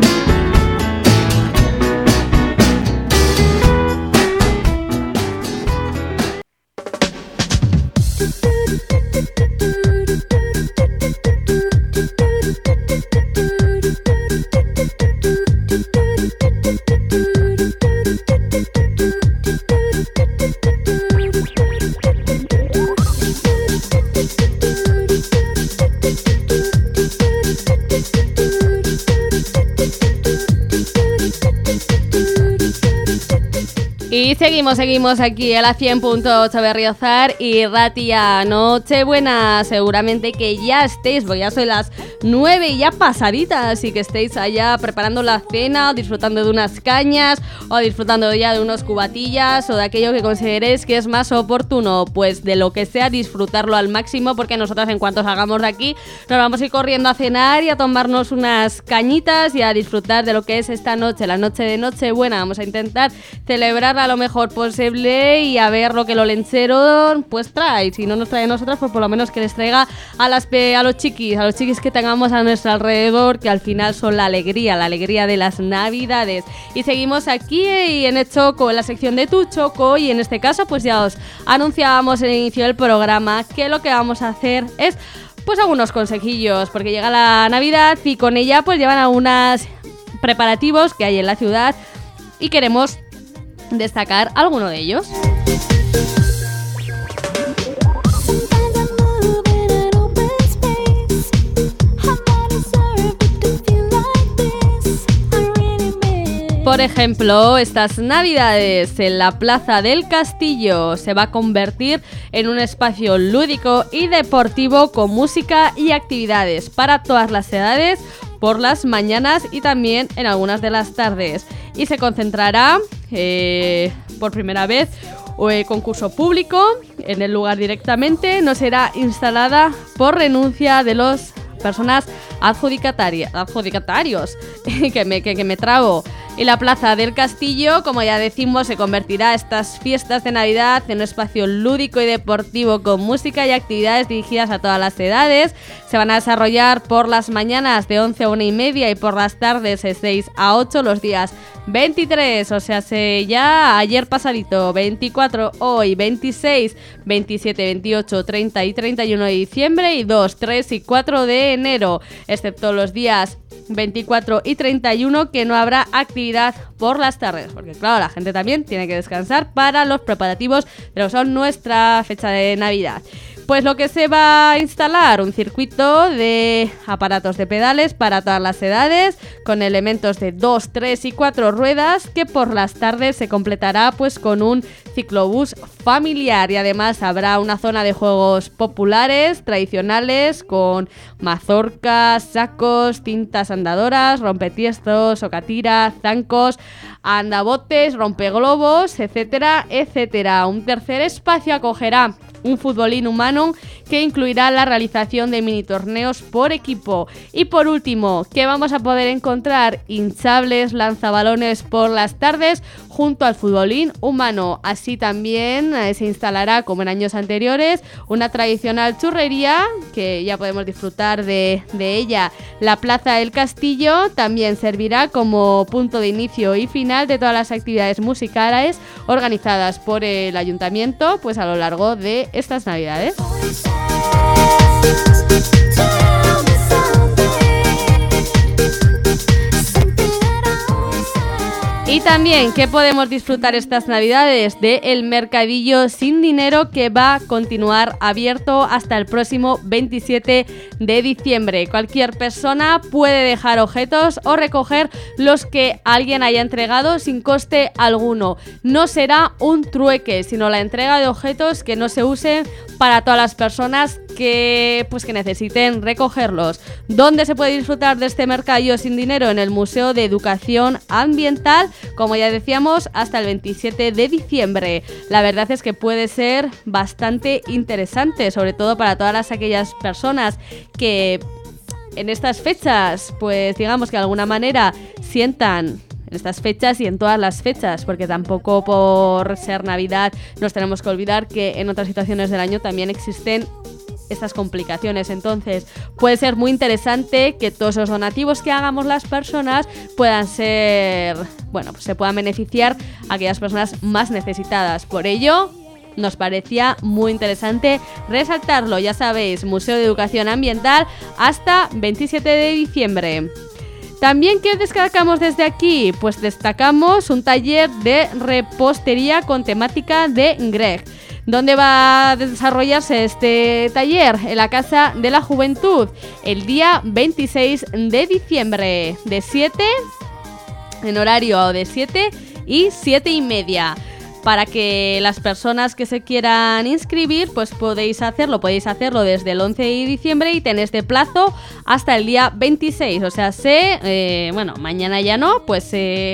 Y seguimos aquí a la 100.8 Berriozar y Ratia. Nochebuena, seguramente que ya estéis, porque ya son las 9 y ya pasaditas, y que estéis allá preparando la cena, o disfrutando de unas cañas, o disfrutando ya de unos cubatillas, o de aquello que consideréis que es más oportuno. Pues de lo que sea, disfrutarlo al máximo, porque nosotras en cuanto salgamos de aquí nos vamos a ir corriendo a cenar y a tomarnos unas cañitas y a disfrutar de lo que es esta noche, la noche de Nochebuena. Vamos a intentar celebrar a lo mejor mejor posible y a ver lo que el olentzero pues trae. Si no nos trae a nosotras, pues por lo menos que les traiga a los chiquis que tengamos a nuestro alrededor, que al final son la alegría de las Navidades. Y seguimos aquí en el Choco, en la sección de Tu Choco, y en este caso pues ya os anunciábamos en el inicio del programa que lo que vamos a hacer es pues algunos consejillos, porque llega la Navidad y con ella pues llevan algunos preparativos que hay en la ciudad y queremos destacar alguno de ellos. Por ejemplo, estas Navidades en la Plaza del Castillo se va a convertir en un espacio lúdico y deportivo con música y actividades para todas las edades por las mañanas y también en algunas de las tardes. Y se concentrará por primera vez concurso público en el lugar directamente, no será instalada por renuncia de los personas adjudicatarios que me trabo. Y la Plaza del Castillo, como ya decimos, se convertirá estas fiestas de Navidad en un espacio lúdico y deportivo con música y actividades dirigidas a todas las edades. Se van a desarrollar por las mañanas de 11 a 1:30 y por las tardes de 6 a 8 los días 23, o sea, ya ayer pasadito, 24, hoy 26, 27, 28, 30 y 31 de diciembre y 2, 3 y 4 de enero, excepto los días 24 y 31 que no habrá actividad por las tardes, porque claro, la gente también tiene que descansar para los preparativos de lo que son nuestra fecha de Navidad. Pues lo que se va a instalar, un circuito de aparatos de pedales para todas las edades, con elementos de 2, 3 y 4 ruedas, que por las tardes se completará pues con un ciclobús familiar, y además habrá una zona de juegos populares, tradicionales, con mazorcas, sacos, cintas andadoras, rompetiestos, socatira, zancos, andabotes, rompeglobos, etcétera, etcétera. Un tercer espacio acogerá un futbolín humano que incluirá la realización de mini torneos por equipo. Y por último, que vamos a poder encontrar hinchables, lanzabalones por las tardes junto al futbolín humano. Así también se instalará, como en años anteriores, una tradicional churrería que ya podemos disfrutar de ella. La Plaza del Castillo también servirá como punto de inicio y final de todas las actividades musicales organizadas por el ayuntamiento pues a lo largo de estas Navidades. Y también, ¿qué podemos disfrutar estas Navidades? De el mercadillo sin dinero, que va a continuar abierto hasta el próximo 27 de diciembre. Cualquier persona puede dejar objetos o recoger los que alguien haya entregado sin coste alguno. No será un trueque, sino la entrega de objetos que no se usen para todas las personas que necesiten recogerlos. ¿Dónde se puede disfrutar de este mercadillo sin dinero? En el Museo de Educación Ambiental, como ya decíamos, hasta el 27 de diciembre. La verdad es que puede ser bastante interesante, sobre todo para todas aquellas personas que en estas fechas, pues digamos que de alguna manera sientan en estas fechas y en todas las fechas, porque tampoco por ser Navidad nos tenemos que olvidar que en otras situaciones del año también existen estas complicaciones. Entonces puede ser muy interesante que todos los donativos que hagamos las personas puedan ser, pues se puedan beneficiar a aquellas personas más necesitadas. Por ello nos parecía muy interesante resaltarlo. Ya sabéis, Museo de Educación Ambiental hasta 27 de diciembre. También, ¿qué destacamos desde aquí? Pues destacamos un taller de repostería con temática de Greg. ¿Dónde va a desarrollarse este taller? En la Casa de la Juventud, el día 26 de diciembre, de 7, en horario de 7 y 7:30. Para que las personas que se quieran inscribir, pues podéis hacerlo desde el 11 de diciembre y tenéis de plazo hasta el día 26. O sea, mañana ya no, pues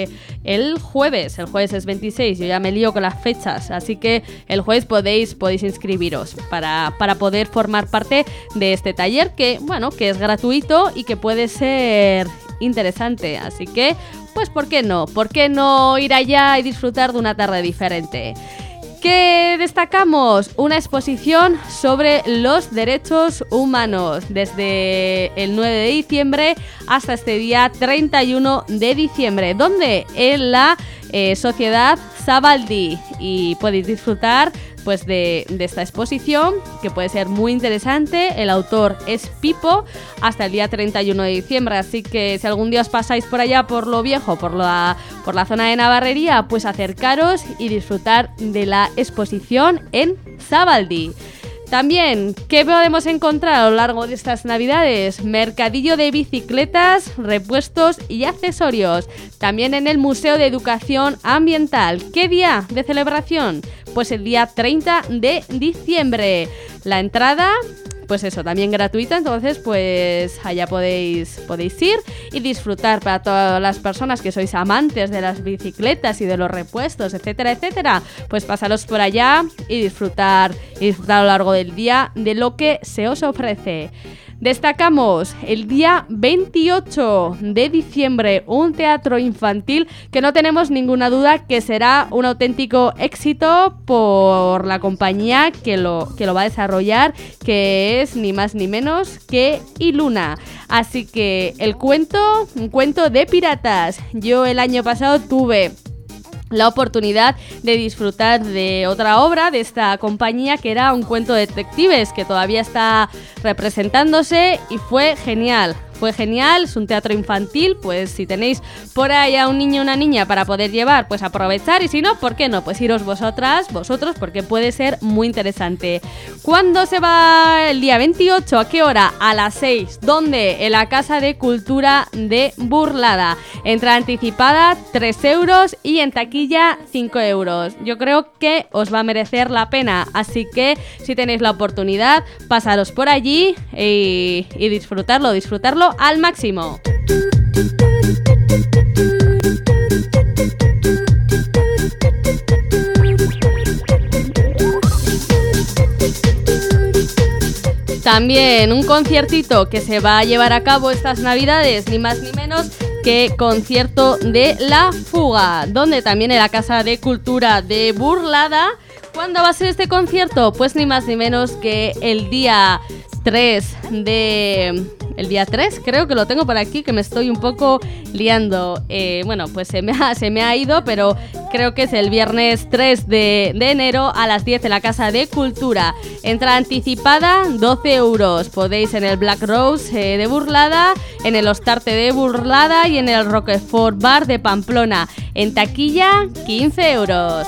el jueves es 26, yo ya me lío con las fechas, así que el jueves podéis inscribiros para poder formar parte de este taller que es gratuito y que puede ser interesante, así que pues ¿por qué no? ¿Por qué no ir allá y disfrutar de una tarde diferente? ¿Qué destacamos? Una exposición sobre los derechos humanos desde el 9 de diciembre hasta este día 31 de diciembre. ¿Dónde? En la Sociedad Sabaldi, y podéis disfrutar pues de esta exposición, que puede ser muy interesante. El autor es Pipo, hasta el día 31 de diciembre, así que si algún día os pasáis por allá, por Lo Viejo, por la zona de Navarrería, pues acercaros y disfrutar de la exposición en Sabaldi. También, ¿qué podemos encontrar a lo largo de estas navidades? Mercadillo de bicicletas, repuestos y accesorios. También en el Museo de Educación Ambiental. ¿Qué día de celebración? Pues el día 30 de diciembre. La entrada, pues eso, también gratuita, entonces pues allá podéis ir y disfrutar. Para todas las personas que sois amantes de las bicicletas y de los repuestos, etcétera, etcétera, pues pasaros por allá y disfrutar a lo largo del día de lo que se os ofrece. Destacamos el día 28 de diciembre, un teatro infantil que no tenemos ninguna duda que será un auténtico éxito por la compañía que lo va a desarrollar, que es ni más ni menos que Iluna. Así que un cuento de piratas. Yo el año pasado tuve la oportunidad de disfrutar de otra obra de esta compañía, que era un cuento de detectives que todavía está representándose, y fue genial. Es un teatro infantil, pues si tenéis por ahí a un niño o una niña para poder llevar, pues aprovechar, y si no, ¿por qué no? Pues iros vosotros, porque puede ser muy interesante. ¿Cuándo se va el día 28? ¿A qué hora? A las 6. ¿Dónde? En la Casa de Cultura de Burlada. Entrada anticipada 3 euros y en taquilla 5 euros. Yo creo que os va a merecer la pena, así que si tenéis la oportunidad, pasaros por allí y disfrutarlo al máximo. También un conciertito que se va a llevar a cabo estas navidades, ni más ni menos que concierto de La Fuga, donde también en la Casa de Cultura de Burlada. ¿Cuándo va a ser este concierto? Pues ni más ni menos que el día 3, creo que lo tengo por aquí, que me estoy un poco liando. Bueno, pues se me ha ido, pero creo que es el viernes 3 de enero a las 10 en la Casa de Cultura. Entrada anticipada 12 euros. Podéis en el Black Rose de Burlada, en el Ostarte de Burlada y en el Roquefort Bar de Pamplona. En taquilla 15 euros.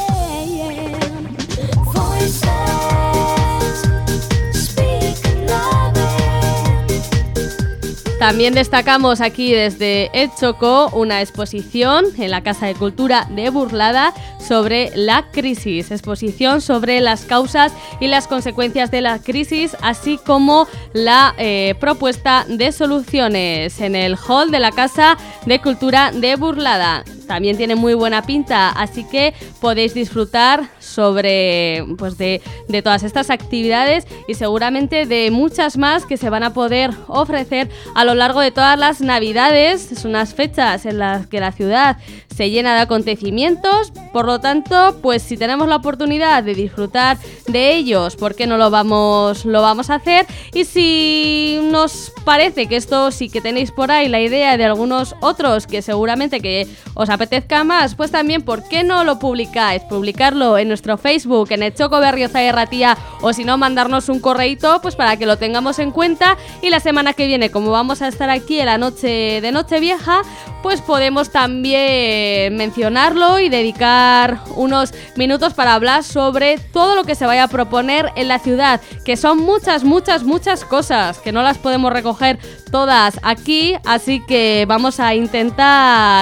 También destacamos aquí desde El Choco una exposición en la Casa de Cultura de Burlada sobre la crisis. Exposición sobre las causas y las consecuencias de la crisis, así como la propuesta de soluciones en el hall de la Casa de Cultura de Burlada. También tiene muy buena pinta, así que podéis disfrutar sobre de todas estas actividades y seguramente de muchas más que se van a poder ofrecer a lo largo de todas las navidades. Son unas fechas en las que la ciudad se llena de acontecimientos, por lo tanto, pues si tenemos la oportunidad de disfrutar de ellos, ¿por qué no lo vamos a hacer? Y si nos parece que esto sí que tenéis por ahí la idea de algunos otros que seguramente que os apetezca más, pues también, ¿por qué no lo publicáis? Publicarlo en nuestro Facebook, en El Choco Berriozar y Ratia, o si no, mandarnos un correíto, pues para que lo tengamos en cuenta, y la semana que viene, como vamos a estar aquí en la noche de Nochevieja, pues podemos también mencionarlo y dedicar unos minutos para hablar sobre todo lo que se vaya a proponer en la ciudad, que son muchas cosas, que no las podemos recoger todas aquí, así que vamos a intentar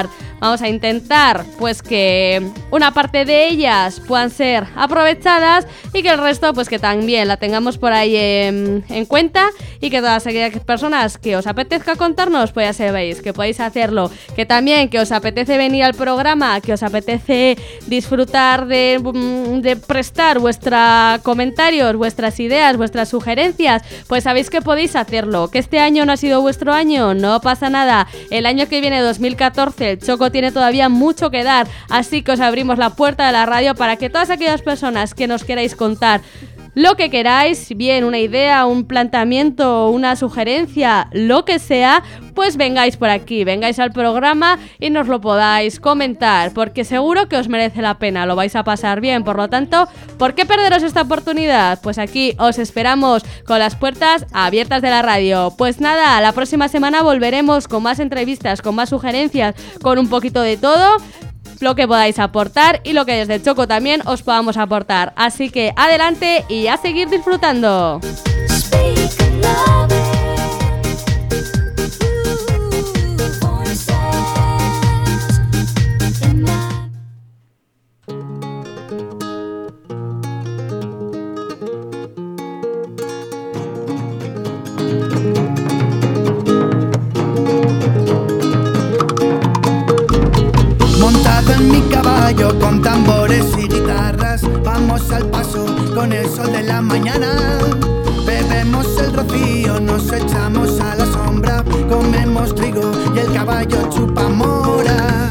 vamos a intentar pues que una parte de ellas puedan ser aprovechadas y que el resto pues que también la tengamos por ahí en cuenta, y que todas aquellas personas que os apetezca contarnos, pues ya sabéis que podéis hacerlo, que también que os apetece venir al programa, que os apetece disfrutar de prestar vuestros comentarios, vuestras ideas, vuestras sugerencias, pues sabéis que podéis hacerlo. Que este año no ha sido vuestro año, no pasa nada. El año que viene, 2014, el Choco tiene todavía mucho que dar, así que os abrimos la puerta de la radio para que todas aquellas personas que nos queráis contar lo que queráis, bien una idea, un planteamiento, una sugerencia, lo que sea, pues vengáis por aquí, vengáis al programa y nos lo podáis comentar, porque seguro que os merece la pena, lo vais a pasar bien. Por lo tanto, ¿por qué perderos esta oportunidad? Pues aquí os esperamos con las puertas abiertas de la radio. Pues nada, la próxima semana volveremos con más entrevistas, con más sugerencias, con un poquito de todo, lo que podáis aportar y lo que desde el Choco también os podamos aportar. Así que adelante y a seguir disfrutando. Montado en mi caballo con tambores y guitarras, vamos al paso con el sol de la mañana. Bebemos el rocío, nos echamos a la sombra, comemos trigo y el caballo chupa moras.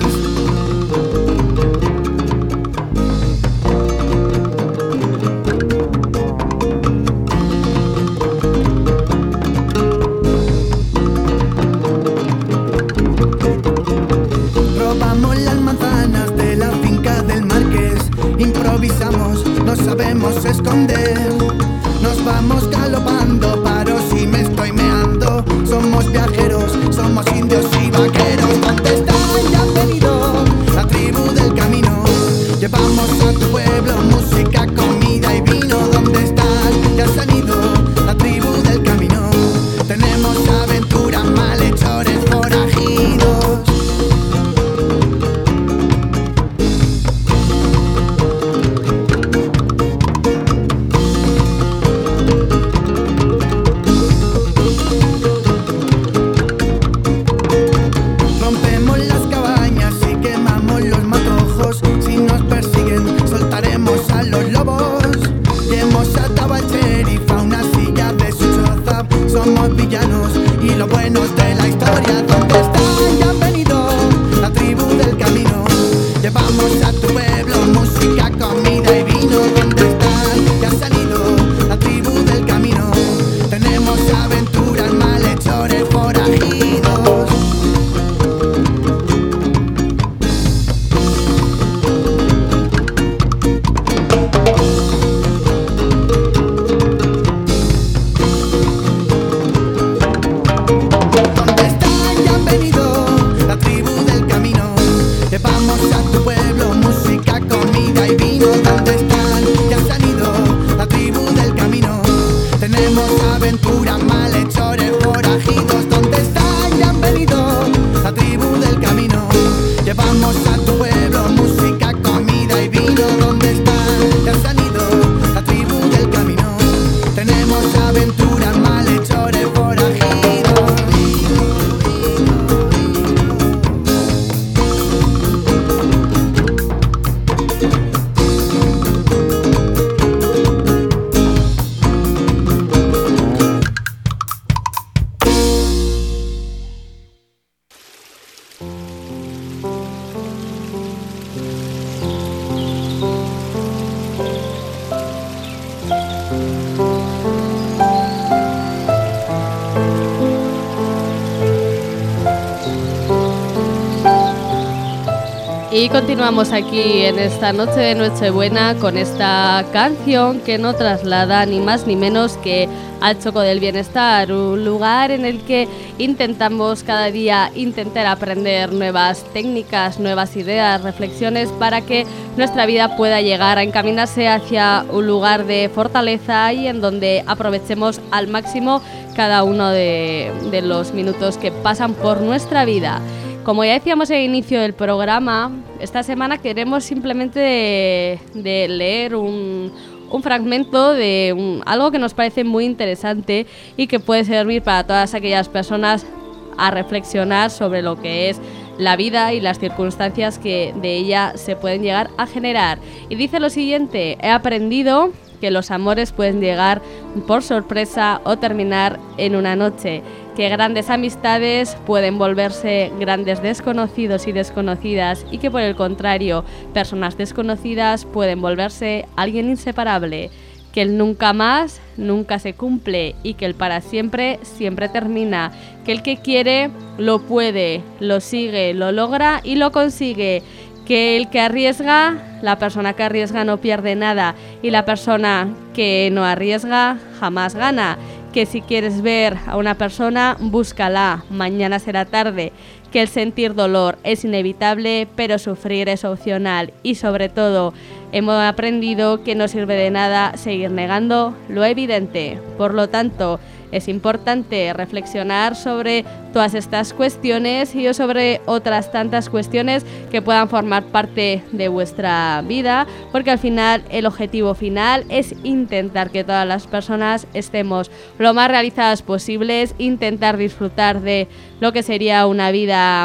Robamos las manzanas de la finca del Marqués, improvisamos, no sabemos esconder. Nos vamos galopando, paro si me estoy meando. Somos viajeros, somos indios y vaqueros. ¿Dónde están? Ya han venido la tribu del camino. Llevamos a tu pueblo música, comida y vino. ¿Dónde están? Ya han ido la tribu del camino. Tenemos aventuras, malhechores, forajidos. Rompemos las cabañas y quemamos los matojos. Si nos persiguen, soltaremos a los lobos. Y hemos atado al sheriff a una silla de su choza. Somos villanos y los buenos de la historia. ¿Dónde están? Ya han venido la tribu del camino. Llevamos a tu pueblo música, comida y vino. ¿Dónde están? Ya ha salido la tribu del camino. Tenemos aventuras, malhechores, forajidos. ¿Dónde están? Ya han venido la tribu del camino. Llevamos a tu pueblo música, comida y vino. ¿Dónde están? Ya han salido la tribu del camino. Tenemos aventuras, malhechores, forajidos. ¿Dónde están? Ya han venido la tribu del camino. Llevamos a tu pueblo música, comida y vino. ¿Dónde están? Ya han salido la tribu del camino. Tenemos aventuras, malhechores, forajidos. Y continuamos aquí en esta noche de Nochebuena con esta canción que no traslada ni más ni menos que al Choco del Bienestar, un lugar en el que intentamos cada día intentar aprender nuevas técnicas, nuevas ideas, reflexiones para que nuestra vida pueda llegar a encaminarse hacia un lugar de fortaleza y en donde aprovechemos al máximo cada uno de los minutos que pasan por nuestra vida. Como ya decíamos al inicio del programa, esta semana queremos simplemente de leer un fragmento de algo que nos parece muy interesante y que puede servir para todas aquellas personas a reflexionar sobre lo que es la vida y las circunstancias que de ella se pueden llegar a generar. Y dice lo siguiente: he aprendido que los amores pueden llegar por sorpresa o terminar en una noche, que grandes amistades pueden volverse grandes desconocidos y desconocidas, y que por el contrario, personas desconocidas pueden volverse alguien inseparable, que el nunca más nunca se cumple y que el para siempre siempre termina, que el que quiere lo puede, lo sigue, lo logra y lo consigue, que el que arriesga, la persona que arriesga no pierde nada y la persona que no arriesga jamás gana, que si quieres ver a una persona, búscala, mañana será tarde, que el sentir dolor es inevitable, pero sufrir es opcional y sobre todo hemos aprendido que no sirve de nada seguir negando lo evidente. Por lo tanto, es importante reflexionar sobre todas estas cuestiones y sobre otras tantas cuestiones que puedan formar parte de vuestra vida, porque al final el objetivo final es intentar que todas las personas estemos lo más realizadas posibles, intentar disfrutar de lo que sería una vida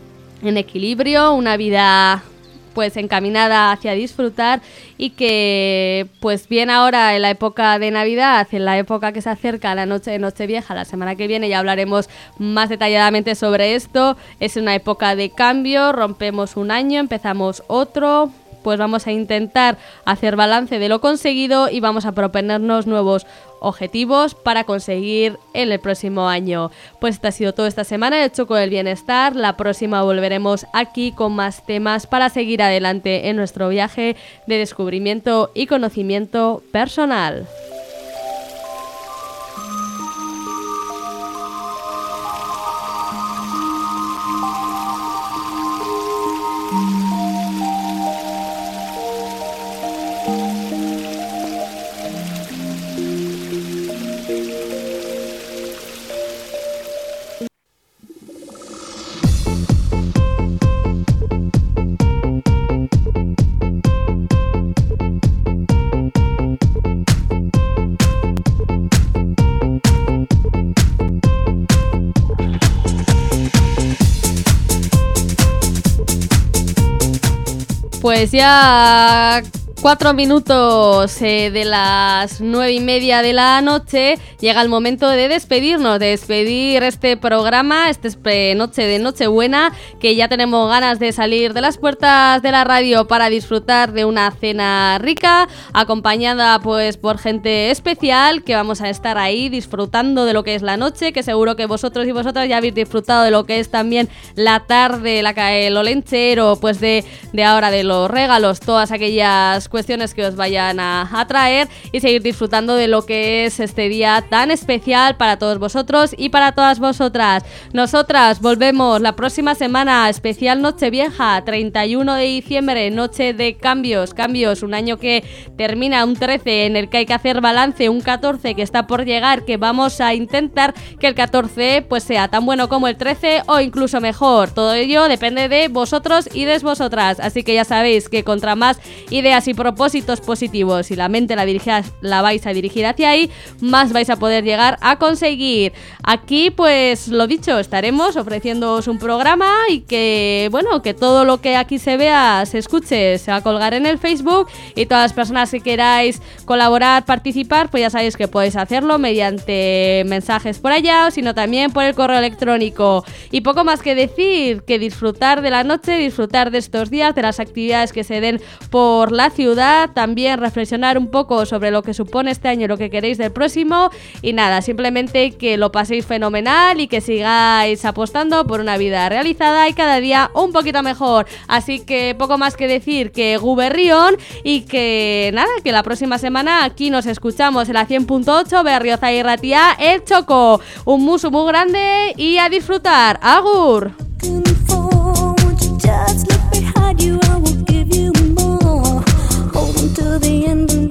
en equilibrio, una vida pues encaminada hacia disfrutar, y que pues bien ahora en la época de Navidad, en la época que se acerca a la noche de Nochevieja, la semana que viene ya hablaremos más detalladamente sobre esto, es una época de cambio, rompemos un año, empezamos otro, pues vamos a intentar hacer balance de lo conseguido y vamos a proponernos nuevos objetivos para conseguir en el próximo año. Pues esto ha sido todo esta semana de Choco del Bienestar. La próxima volveremos aquí con más temas para seguir adelante en nuestro viaje de descubrimiento y conocimiento personal. Pues ya 4 minutos de las 9:30 de la noche, llega el momento de despedirnos, de despedir este programa, noche de Nochebuena, que ya tenemos ganas de salir de las puertas de la radio para disfrutar de una cena rica, acompañada pues por gente especial, que vamos a estar ahí disfrutando de lo que es la noche, que seguro que vosotros y vosotras ya habéis disfrutado de lo que es también la tarde, el olenchero, pues de ahora de los regalos, todas aquellas cuestiones que os vayan a traer, y seguir disfrutando de lo que es este día tan especial para todos vosotros y para todas vosotras. Nosotras volvemos la próxima semana, especial Nochevieja, 31 de diciembre, noche de cambios, un año que termina, un 13 en el que hay que hacer balance, un 14 que está por llegar, que vamos a intentar que el 14 pues sea tan bueno como el 13 o incluso mejor. Todo ello depende de vosotros y de vosotras, así que ya sabéis que contra más ideas y propósitos positivos y la mente la vais a dirigir hacia ahí, más vais a poder llegar a conseguir. Aquí pues lo dicho, estaremos ofreciéndoos un programa y que bueno, que todo lo que aquí se vea, se escuche, se va a colgar en el Facebook, y todas las personas que queráis colaborar, participar, pues ya sabéis que podéis hacerlo mediante mensajes por allá, o sino también por el correo electrónico. Y poco más que decir, que disfrutar de la noche, disfrutar de estos días, de las actividades que se den por la ciudad, también reflexionar un poco sobre lo que supone este año, lo que queréis del próximo, y nada, simplemente que lo paséis fenomenal y que sigáis apostando por una vida realizada y cada día un poquito mejor. Así que poco más que decir, que Guberrión, y que nada, que la próxima semana aquí nos escuchamos en la 100.8 Berriozar y Ratia, el Choco. Un musu muy grande y a disfrutar. ¡Agur! Just look behind you, I will give you more. Hold on to the end.